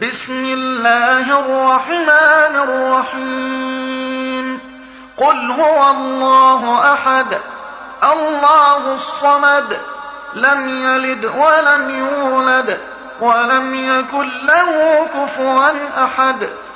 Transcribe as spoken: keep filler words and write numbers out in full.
بسم الله الرحمن الرحيم قل هو الله أحد الله الصمد لم يلد ولم يولد ولم يكن له كفوا أحد